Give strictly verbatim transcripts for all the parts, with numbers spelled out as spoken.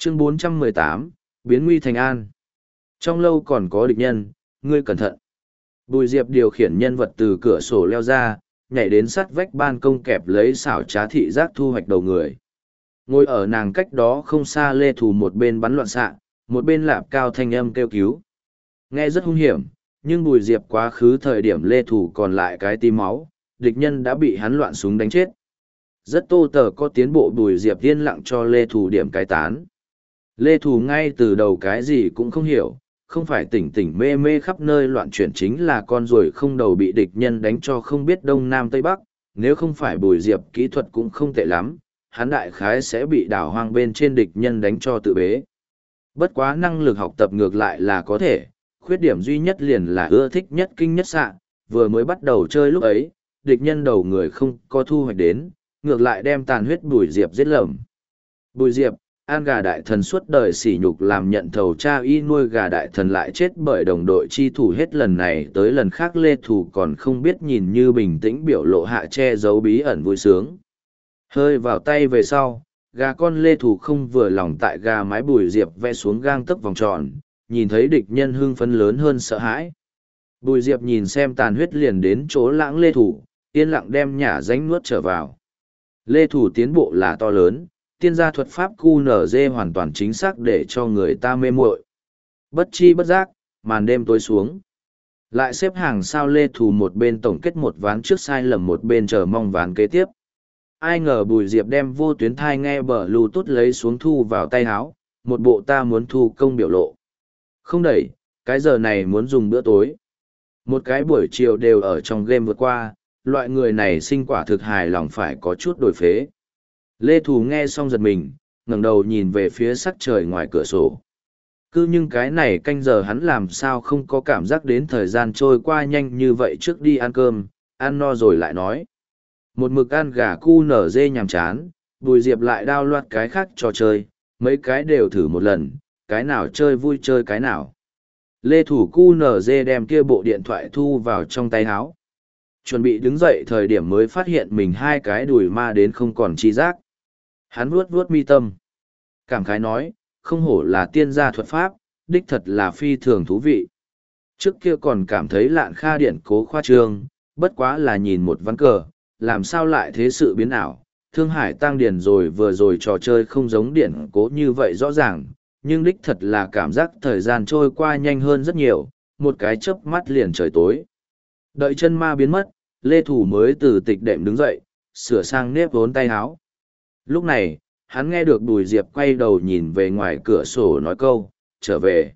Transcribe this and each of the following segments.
Chương bốn trăm mười tám, biến nguy thành an. Trong lâu còn có địch nhân, ngươi cẩn thận. Bùi Diệp điều khiển nhân vật từ cửa sổ leo ra, nhảy đến sát vách ban công kẹp lấy xảo trá thị giác thu hoạch đầu người. Ngồi ở nàng cách đó không xa Lê Thù một bên bắn loạn xạ, một bên lạp cao thanh âm kêu cứu. Nghe rất hung hiểm, nhưng Bùi Diệp quá khứ thời điểm Lê Thù còn lại cái tí máu, địch nhân đã bị hắn loạn súng đánh chết. Rất tô tờ có tiến bộ Bùi Diệp yên lặng cho Lê Thù điểm cái tán. Lê Thù ngay từ đầu cái gì cũng không hiểu, không phải tỉnh tỉnh mê mê khắp nơi loạn chuyển chính là con ruồi không đầu bị địch nhân đánh cho không biết đông nam tây bắc, nếu không phải Bùi Diệp kỹ thuật cũng không tệ lắm, hắn đại khái sẽ bị đảo hoang bên trên địch nhân đánh cho tự bế. Bất quá năng lực học tập ngược lại là có thể, khuyết điểm duy nhất liền là ưa thích nhất kinh nhất xạ, vừa mới bắt đầu chơi lúc ấy, địch nhân đầu người không có thu hoạch đến, ngược lại đem tàn huyết Bùi Diệp giết lầm. Bùi Diệp, ăn gà đại thần suốt đời sỉ nhục làm nhận thầu cha y nuôi gà đại thần lại chết bởi đồng đội chi thủ hết lần này tới lần khác Lê Thù còn không biết nhìn như bình tĩnh biểu lộ hạ che giấu bí ẩn vui sướng. Hơi vào tay về sau, gà con Lê Thù không vừa lòng tại gà mái Bùi Diệp vẽ xuống gang tấc vòng tròn, nhìn thấy địch nhân hưng phấn lớn hơn sợ hãi. Bùi Diệp nhìn xem tàn huyết liền đến chỗ lãng Lê Thù, yên lặng đem nhả ránh nuốt trở vào. Lê Thù tiến bộ là to lớn, tiên gia thuật pháp Q N D hoàn toàn chính xác để cho người ta mê muội. Bất chi bất giác, màn đêm tối xuống. Lại xếp hàng sao Lê Thù một bên tổng kết một ván trước sai lầm một bên chờ mong ván kế tiếp. Ai ngờ Bùi Diệp đem vô tuyến thai nghe bờ lưu tốt lấy xuống thu vào tay háo, một bộ ta muốn thu công biểu lộ. Không đẩy, cái giờ này muốn dùng bữa tối. Một cái buổi chiều đều ở trong game vượt qua, loại người này sinh quả thực hài lòng phải có chút đổi phế. Lê Thù nghe xong giật mình, ngẩng đầu nhìn về phía sắc trời ngoài cửa sổ. Cứ nhưng cái này canh giờ hắn làm sao không có cảm giác đến thời gian trôi qua nhanh như vậy trước đi ăn cơm, ăn no rồi lại nói. Một mực ăn gà cu nở dê nhàm chán, Bùi Diệp lại đao loạt cái khác trò chơi, mấy cái đều thử một lần, cái nào chơi vui chơi cái nào. Lê Thủ cu nở dê đem kia bộ điện thoại thu vào trong tay áo. Chuẩn bị đứng dậy thời điểm mới phát hiện mình hai cái đùi ma đến không còn chi giác. Hắn vuốt vuốt mi tâm. Cảm khái nói, không hổ là tiên gia thuật pháp, đích thật là phi thường thú vị. Trước kia còn cảm thấy lạn kha điện cố khoa trương, bất quá là nhìn một ván cờ, làm sao lại thế sự biến ảo. Thương Hải tăng điển rồi vừa rồi trò chơi không giống điện cố như vậy rõ ràng, nhưng đích thật là cảm giác thời gian trôi qua nhanh hơn rất nhiều, một cái chớp mắt liền trời tối. Đợi chân ma biến mất, Lê Thủ mới từ tịch đệm đứng dậy, sửa sang nếp vốn tay áo. Lúc này, hắn nghe được Bùi Diệp quay đầu nhìn về ngoài cửa sổ nói câu, trở về.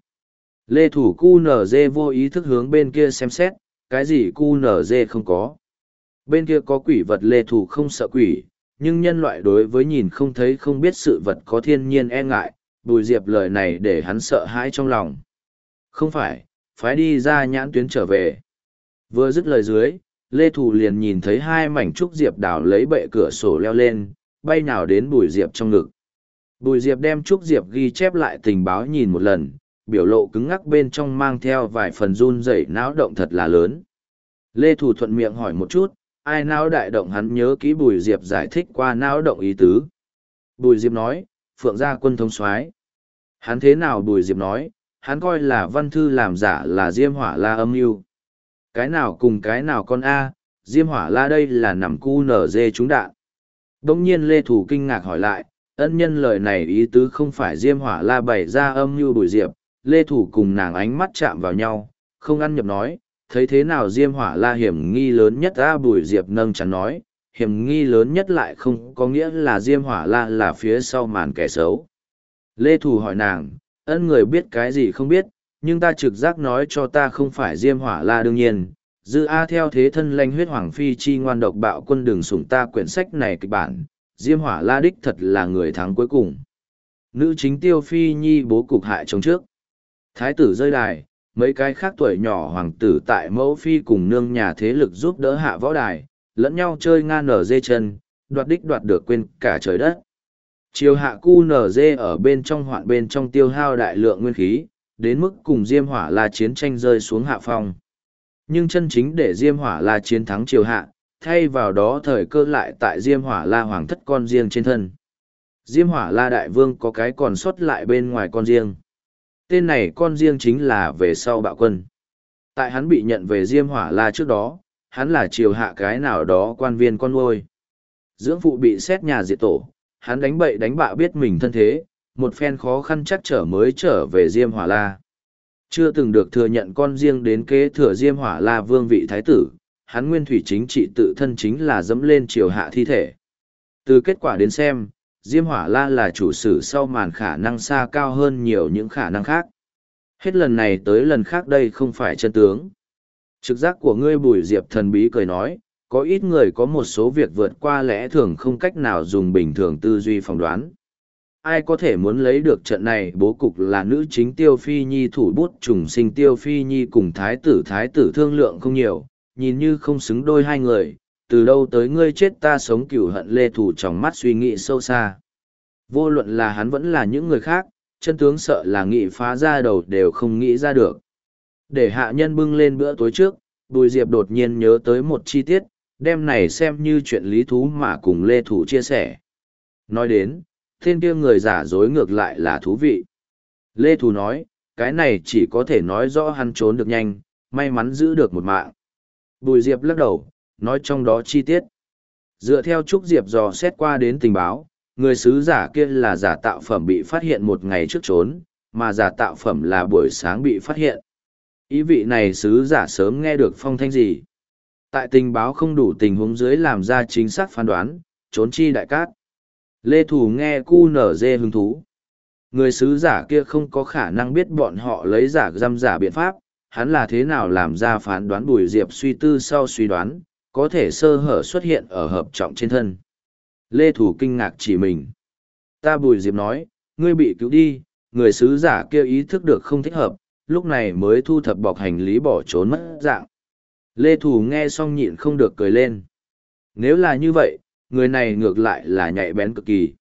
Lê Thủ cu nở dê vô ý thức hướng bên kia xem xét, cái gì cu nở dê không có. Bên kia có quỷ vật Lê Thủ không sợ quỷ, nhưng nhân loại đối với nhìn không thấy không biết sự vật có thiên nhiên e ngại, Bùi Diệp lời này để hắn sợ hãi trong lòng. Không phải, phải đi ra nhãn tuyến trở về. Vừa dứt lời dưới, Lê Thủ liền nhìn thấy hai mảnh trúc diệp đảo lấy bệ cửa sổ leo lên, bay nào đến Bùi Diệp trong ngực. Bùi Diệp đem trúc diệp ghi chép lại tình báo nhìn một lần, biểu lộ cứng ngắc bên trong mang theo vài phần run rẩy não động thật là lớn. Lê Thủ thuận miệng hỏi một chút, ai não đại động hắn nhớ kỹ Bùi Diệp giải thích qua não động ý tứ. Bùi Diệp nói, Phượng gia quân thống soái. Hắn thế nào Bùi Diệp nói, hắn coi là văn thư làm giả là Diêm Hỏa La âm mưu. Cái nào cùng cái nào con A, Diêm Hỏa La đây là nằm cu nở dê trúng đạn. Đông nhiên Lê Thủ kinh ngạc hỏi lại, ân nhân lời này ý tứ không phải Diêm Hỏa La bày ra âm mưu Bùi Diệp. Lê Thủ cùng nàng ánh mắt chạm vào nhau, không ăn nhập nói, thấy thế nào Diêm Hỏa La hiểm nghi lớn nhất A Bùi Diệp nâng chắn nói, hiểm nghi lớn nhất lại không có nghĩa là Diêm Hỏa La là phía sau màn kẻ xấu. Lê Thủ hỏi nàng, ân người biết cái gì không biết, nhưng ta trực giác nói cho ta không phải Diêm Hỏa La đương nhiên. Dư A theo thế thân lanh huyết hoàng phi chi ngoan độc bạo quân đường sủng ta quyển sách này kịch bản, Diêm Hỏa La đích thật là người thắng cuối cùng. Nữ chính Tiêu Phi Nhi bố cục hại chống trước. Thái tử rơi đài, mấy cái khác tuổi nhỏ hoàng tử tại mẫu phi cùng nương nhà thế lực giúp đỡ hạ võ đài, lẫn nhau chơi nga nở dê chân, đoạt đích đoạt được quên cả trời đất. Chiều hạ cu nở dê ở bên trong hoạn bên trong tiêu hao đại lượng nguyên khí, đến mức cùng Diêm Hỏa La chiến tranh rơi xuống hạ phong. Nhưng chân chính để Diêm Hỏa La chiến thắng triều hạ, thay vào đó thời cơ lại tại Diêm Hỏa La hoàng thất con riêng trên thân. Diêm Hỏa La Đại Vương có cái còn sót lại bên ngoài con riêng. Tên này con riêng chính là về sau Bạo Quân. Tại hắn bị nhận về Diêm Hỏa La trước đó, hắn là triều hạ cái nào đó quan viên con nuôi. Dưỡng phụ bị xét nhà diệt tổ, hắn đánh bậy đánh bạ biết mình thân thế, một phen khó khăn chắc trở mới trở về Diêm Hỏa La. Chưa từng được thừa nhận con riêng đến kế thừa Diêm Hỏa La vương vị thái tử, hắn nguyên thủy chính trị tự thân chính là dẫm lên triều hạ thi thể. Từ kết quả đến xem, Diêm Hỏa La là chủ sử sau màn khả năng xa cao hơn nhiều những khả năng khác. Hết lần này tới lần khác đây không phải chân tướng. Trực giác của ngươi Bùi Diệp thần bí cười nói, có ít người có một số việc vượt qua lẽ thường không cách nào dùng bình thường tư duy phỏng đoán. Ai có thể muốn lấy được trận này bố cục là nữ chính Tiêu Phi Nhi thủ bút trùng sinh Tiêu Phi Nhi cùng thái tử thái tử thương lượng không nhiều, nhìn như không xứng đôi hai người, từ đâu tới ngươi chết ta sống cửu hận lê thủ trong mắt suy nghĩ sâu xa. Vô luận là hắn vẫn là những người khác, chân tướng sợ là nghị phá ra đầu đều không nghĩ ra được. Để hạ nhân bưng lên bữa tối trước, Bùi Diệp đột nhiên nhớ tới một chi tiết, đem này xem như chuyện lý thú mà cùng Lê Thủ chia sẻ. Nói đến, tên kia người giả dối ngược lại là thú vị. Lê Thủ nói, cái này chỉ có thể nói rõ hắn trốn được nhanh, may mắn giữ được một mạng. Bùi Diệp lắc đầu, nói trong đó chi tiết. Dựa theo Trúc Diệp dò xét qua đến tình báo, người sứ giả kia là giả tạo phẩm bị phát hiện một ngày trước trốn, mà giả tạo phẩm là buổi sáng bị phát hiện. Ý vị này sứ giả sớm nghe được phong thanh gì. Tại tình báo không đủ tình huống dưới làm ra chính xác phán đoán, trốn chi đại cát. Lê Thủ nghe cu nở dê hứng thú. Người sứ giả kia không có khả năng biết bọn họ lấy giả giam giả biện pháp, hắn là thế nào làm ra phán đoán. Bùi Diệp suy tư sau suy đoán, có thể sơ hở xuất hiện ở hợp trọng trên thân. Lê Thủ kinh ngạc chỉ mình. Ta Bùi Diệp nói, ngươi bị cứu đi, người sứ giả kia ý thức được không thích hợp, lúc này mới thu thập bọc hành lý bỏ trốn mất dạng. Lê Thủ nghe xong nhịn không được cười lên. Nếu là như vậy, người này ngược lại là nhạy bén cực kỳ.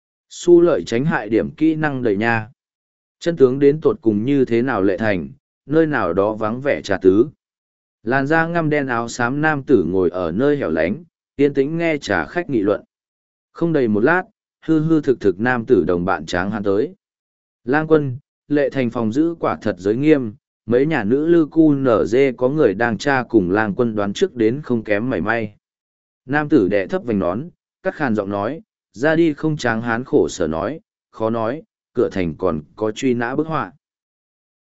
Su lợi tránh hại điểm kỹ năng đầy nha. Chân tướng đến tột cùng như thế nào lệ thành, nơi nào đó vắng vẻ trà tứ. Làn da ngăm đen áo xám nam tử ngồi ở nơi hẻo lánh, yên tĩnh nghe trà khách nghị luận. Không đầy một lát, hư hư thực thực nam tử đồng bạn tráng hắn tới. Lang Quân, lệ thành phòng giữ quả thật giới nghiêm, mấy nhà nữ lư cu nở dê có người đang tra cùng Lang Quân đoán trước đến không kém mảy may. Nam tử đệ thấp vành nón, cắt khàn giọng nói, ra đi không tráng hán khổ sở nói, khó nói, cửa thành còn có truy nã bức họa.